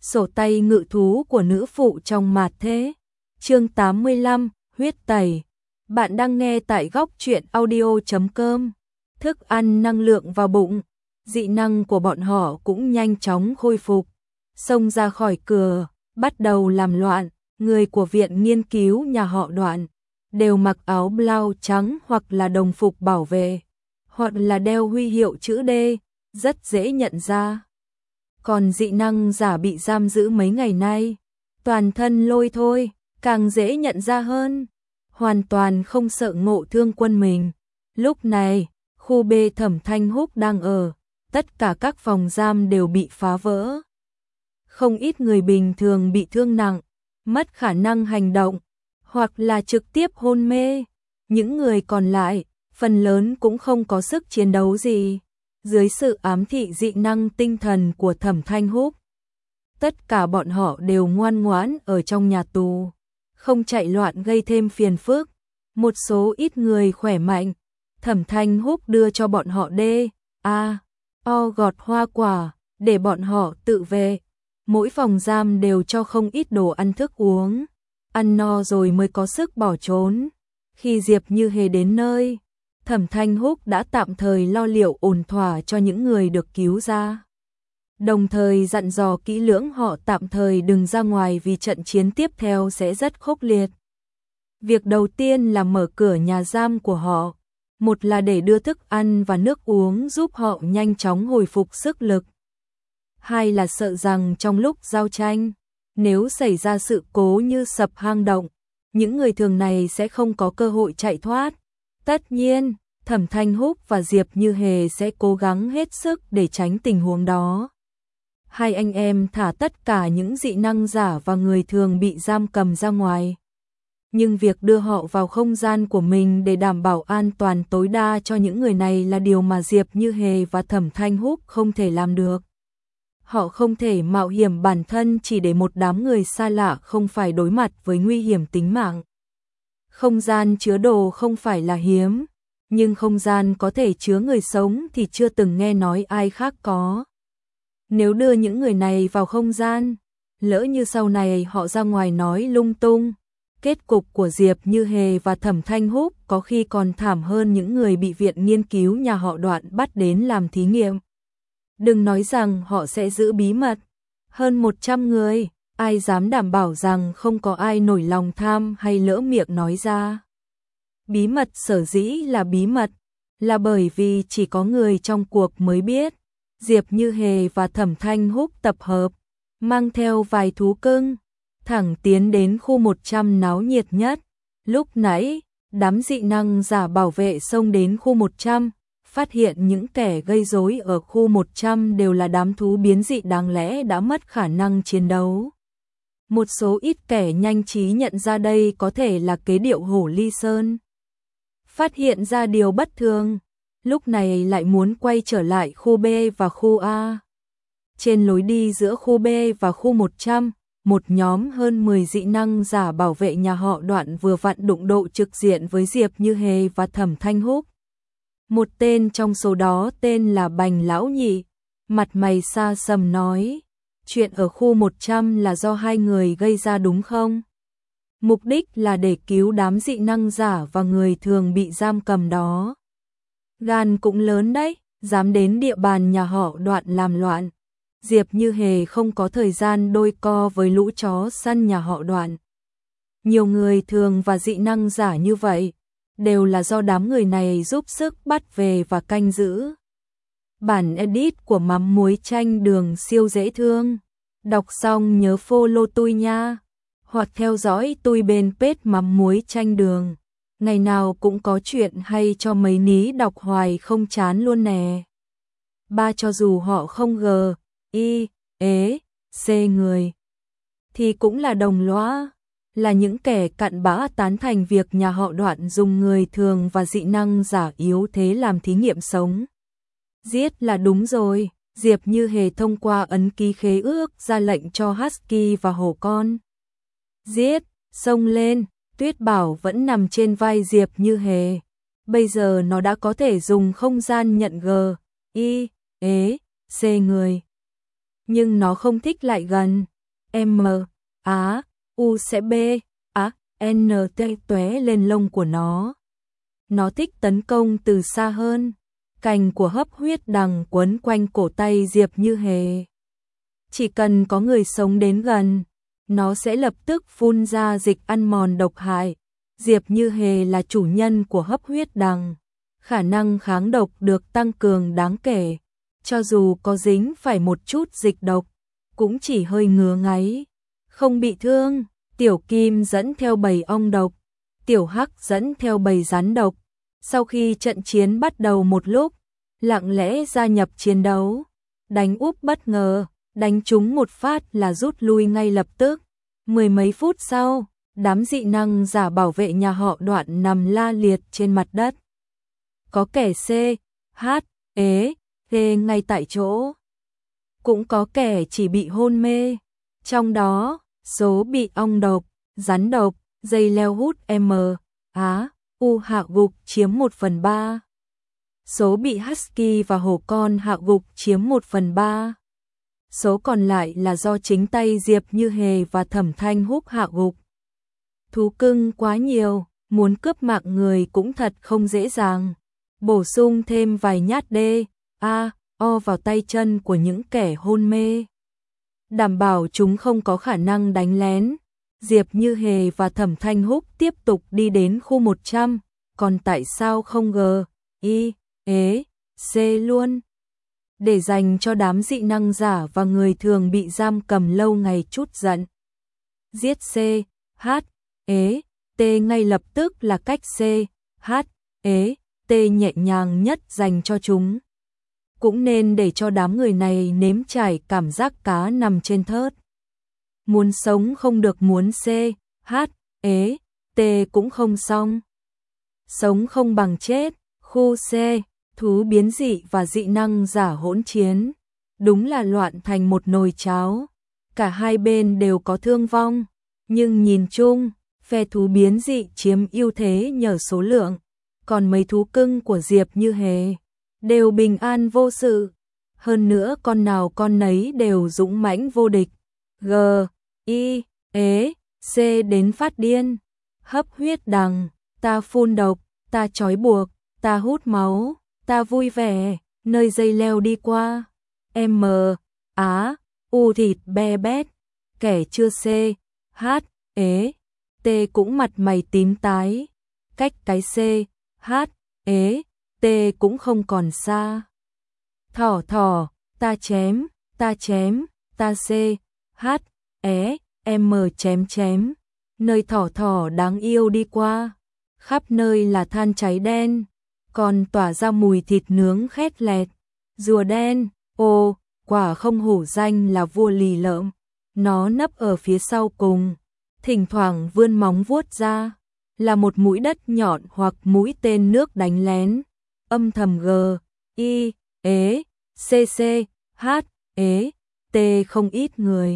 Sổ tay ngự thú của nữ phụ trong mạt thế. Chương 85, huyết tẩy. Bạn đang nghe tại góc truyện audio.com. Thức ăn năng lượng vào bụng, dị năng của bọn họ cũng nhanh chóng khôi phục. Xông ra khỏi cửa, bắt đầu làm loạn, người của viện nghiên cứu nhà họ Đoạn đều mặc áo blau trắng hoặc là đồng phục bảo vệ, hoặc là đeo huy hiệu chữ D, rất dễ nhận ra. Còn dị năng giả bị giam giữ mấy ngày nay, toàn thân lôi thôi, càng dễ nhận ra hơn, hoàn toàn không sợ Ngộ Thương Quân mình. Lúc này, khu B Thẩm Thanh Húc đang ở, tất cả các phòng giam đều bị phá vỡ. Không ít người bình thường bị thương nặng, mất khả năng hành động, hoặc là trực tiếp hôn mê. Những người còn lại, phần lớn cũng không có sức chiến đấu gì. Dưới sự ám thị dị năng tinh thần của Thẩm Thanh Húc, tất cả bọn họ đều ngoan ngoãn ở trong nhà tù, không chạy loạn gây thêm phiền phức. Một số ít người khỏe mạnh, Thẩm Thanh Húc đưa cho bọn họ O gọt hoa quả, để bọn họ tự vệ. Mỗi phòng giam đều cho không ít đồ ăn thức uống, ăn no rồi mới có sức bỏ trốn. Khi Diệp Như Hề đến nơi, Thẩm Thanh Húc đã tạm thời lo liệu ổn thỏa cho những người được cứu ra. Đồng thời dặn dò kỹ lưỡng họ tạm thời đừng ra ngoài vì trận chiến tiếp theo sẽ rất khốc liệt. Việc đầu tiên là mở cửa nhà giam của họ, một là để đưa thức ăn và nước uống giúp họ nhanh chóng hồi phục sức lực. Hai là sợ rằng trong lúc giao tranh, nếu xảy ra sự cố như sập hang động, những người thường này sẽ không có cơ hội chạy thoát. Tất nhiên, Thẩm Thanh Húc và Diệp Như Hề sẽ cố gắng hết sức để tránh tình huống đó. Hai anh em thả tất cả những dị năng giả và người thường bị giam cầm ra ngoài. Nhưng việc đưa họ vào không gian của mình để đảm bảo an toàn tối đa cho những người này là điều mà Diệp Như Hề và Thẩm Thanh Húc không thể làm được. Họ không thể mạo hiểm bản thân chỉ để một đám người xa lạ không phải đối mặt với nguy hiểm tính mạng. Không gian chứa đồ không phải là hiếm, nhưng không gian có thể chứa người sống thì chưa từng nghe nói ai khác có. Nếu đưa những người này vào không gian, lỡ như sau này họ ra ngoài nói lung tung, kết cục của Diệp Như Hề và Thẩm Thanh Húc có khi còn thảm hơn những người bị viện nghiên cứu nhà họ Đoạn bắt đến làm thí nghiệm. Đừng nói rằng họ sẽ giữ bí mật. Hơn 100 người, ai dám đảm bảo rằng không có ai nổi lòng tham hay lỡ miệng nói ra. Bí mật sở dĩ là bí mật, là bởi vì chỉ có người trong cuộc mới biết. Diệp Như Hề và Thẩm Thanh Húc tập hợp, mang theo vài thú cưng, thẳng tiến đến khu 100 náo nhiệt nhất. Lúc nãy, đám dị năng giả bảo vệ xông đến khu 100, phát hiện những kẻ gây rối ở khu 100 đều là đám thú biến dị đáng lẽ đã mất khả năng chiến đấu. Một số ít kẻ nhanh trí nhận ra đây có thể là kế điệu Hổ Ly Sơn. Phát hiện ra điều bất thường, lúc này lại muốn quay trở lại khu B và khu A. Trên lối đi giữa khu B và khu 100, một nhóm hơn 10 dị năng giả bảo vệ nhà họ Đoạn vừa vặn đụng độ trực diện với Diệp Như Hề và Thẩm Thanh Húc. Một tên trong số đó tên là Bành Lão Nhị, mặt mày xa sầm nói, chuyện ở khu 100 là do hai người gây ra đúng không? Mục đích là để cứu đám dị năng giả và người thường bị giam cầm đó. Gan cũng lớn đấy, dám đến địa bàn nhà họ Đoạn làm loạn. Diệp Như Hề không có thời gian đôi co với lũ chó săn nhà họ Đoạn. Nhiều người thường và dị năng giả như vậy, đều là do đám người này giúp sức bắt về và canh giữ. Bản edit của mắm muối chanh đường siêu dễ thương. Đọc xong nhớ follow tôi nha, hoặc theo dõi tôi bên page mắm muối chanh đường. Ngày nào cũng có chuyện hay cho mấy ní đọc hoài không chán luôn nè. Ba cho dù họ không C người, thì cũng là đồng lõa, là những kẻ cặn bã tán thành việc nhà họ Đoạn dùng người thường và dị năng giả yếu thế làm thí nghiệm sống. Giết là đúng rồi, Diệp Như Hề thông qua ấn ký khế ước ra lệnh cho Husky và hổ con. Giết, xông lên, Tuyết Bảo vẫn nằm trên vai Diệp Như Hề. Bây giờ nó đã có thể dùng không gian nhận C người. Nhưng nó không thích lại gần, M, Á, U sẽ B, Á, N tóe lên lông của nó. Nó thích tấn công từ xa hơn. Cành của hấp huyết đằng quấn quanh cổ tay Diệp Như Hề. Chỉ cần có người sống đến gần, nó sẽ lập tức phun ra dịch ăn mòn độc hại. Diệp Như Hề là chủ nhân của hấp huyết đằng. Khả năng kháng độc được tăng cường đáng kể. Cho dù có dính phải một chút dịch độc, cũng chỉ hơi ngứa ngáy, không bị thương. Tiểu Kim dẫn theo bầy ong độc, Tiểu Hắc dẫn theo bầy rắn độc. Sau khi trận chiến bắt đầu một lúc, lặng lẽ gia nhập chiến đấu, đánh úp bất ngờ, đánh trúng một phát là rút lui ngay lập tức. Mười mấy phút sau, đám dị năng giả bảo vệ nhà họ Đoạn nằm la liệt trên mặt đất. Có kẻ C, H, ế, ghê ngay tại chỗ. Cũng có kẻ chỉ bị hôn mê. Trong đó, số bị ong độc, rắn độc, dây leo hút M, Á, U hạ gục chiếm 1/3. Số bị husky và hổ con hạ gục chiếm 1/3. Số còn lại là do chính tay Diệp Như Hề và Thẩm Thanh Húc hạ gục. Thú cưng quá nhiều, muốn cướp mạng người cũng thật không dễ dàng. Bổ sung thêm vài nhát D, A, O vào tay chân của những kẻ hôn mê. Đảm bảo chúng không có khả năng đánh lén. Diệp Như Hề và Thẩm Thanh Húc tiếp tục đi đến khu 100, còn tại sao không G, I, ế, C luôn? Để dành cho đám dị năng giả và người thường bị giam cầm lâu ngày chút giận. Giết C, H, ế, T ngay lập tức là cách C, H, ế, T nhẹ nhàng nhất dành cho chúng. Cũng nên để cho đám người này nếm trải cảm giác cá nằm trên thớt. Muốn sống không được, muốn C, H, ế, T cũng không xong. Sống không bằng chết. Khu C, thú biến dị và dị năng giả hỗn chiến. Đúng là loạn thành một nồi cháo. Cả hai bên đều có thương vong. Nhưng nhìn chung, phe thú biến dị chiếm ưu thế nhờ số lượng. Còn mấy thú cưng của Diệp Như Hề đều bình an vô sự. Hơn nữa con nào con nấy đều dũng mãnh vô địch. G, I, ế, C đến phát điên. Hấp huyết đằng, ta phun độc, ta trói buộc, ta hút máu, ta vui vẻ, nơi dây leo đi qua. M, Á, U thịt be bét. Kẻ chưa C, H, ế, T cũng mặt mày tím tái. Cách cái C, H, ế, T cũng không còn xa. Thỏ thỏ, ta chém, ta chém, ta C, H, é, M chém chém. Nơi thỏ thỏ đáng yêu đi qua, khắp nơi là than cháy đen, còn tỏa ra mùi thịt nướng khét lẹt. Rùa đen, ô, quả không hổ danh là vua lì lợm. Nó nấp ở phía sau cùng, thỉnh thoảng vươn móng vuốt ra, là một mũi đất nhọn hoặc mũi tên nước đánh lén. Âm thầm G, I, ế, C, H, ế, T không ít người.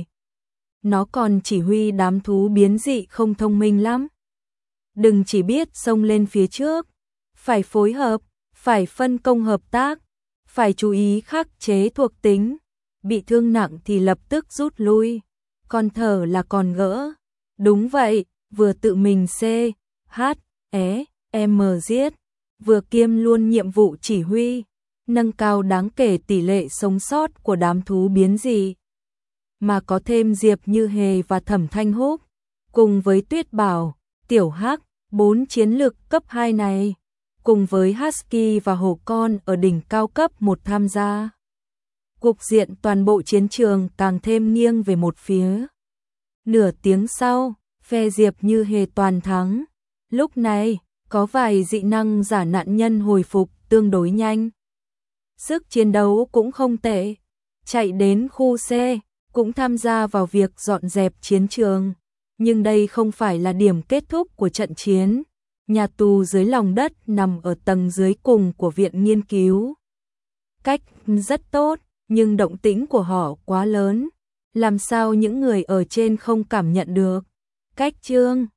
Nó còn chỉ huy đám thú biến dị không thông minh lắm. Đừng chỉ biết xông lên phía trước, phải phối hợp, phải phân công hợp tác, phải chú ý khắc chế thuộc tính. Bị thương nặng thì lập tức rút lui, còn thở là còn gỡ. Đúng vậy, vừa tự mình C, H, é, M giết, vừa kiêm luôn nhiệm vụ chỉ huy, nâng cao đáng kể tỷ lệ sống sót của đám thú biến dị. Mà có thêm Diệp Như Hề và Thẩm Thanh Húc, cùng với Tuyết Bảo, Tiểu Hắc, 4 chiến lực cấp 2 này, cùng với Husky và hổ con ở đỉnh cao cấp 1 tham gia. Cục diện toàn bộ chiến trường càng thêm nghiêng về một phía. Nửa tiếng sau, phe Diệp Như Hề toàn thắng. Lúc này, có vài dị năng giả nạn nhân hồi phục tương đối nhanh. Sức chiến đấu cũng không tệ. Chạy đến khu C, cũng tham gia vào việc dọn dẹp chiến trường. Nhưng đây không phải là điểm kết thúc của trận chiến. Nhà tù dưới lòng đất nằm ở tầng dưới cùng của viện nghiên cứu. Cách rất tốt, nhưng động tĩnh của họ quá lớn. Làm sao những người ở trên không cảm nhận được? Cách chương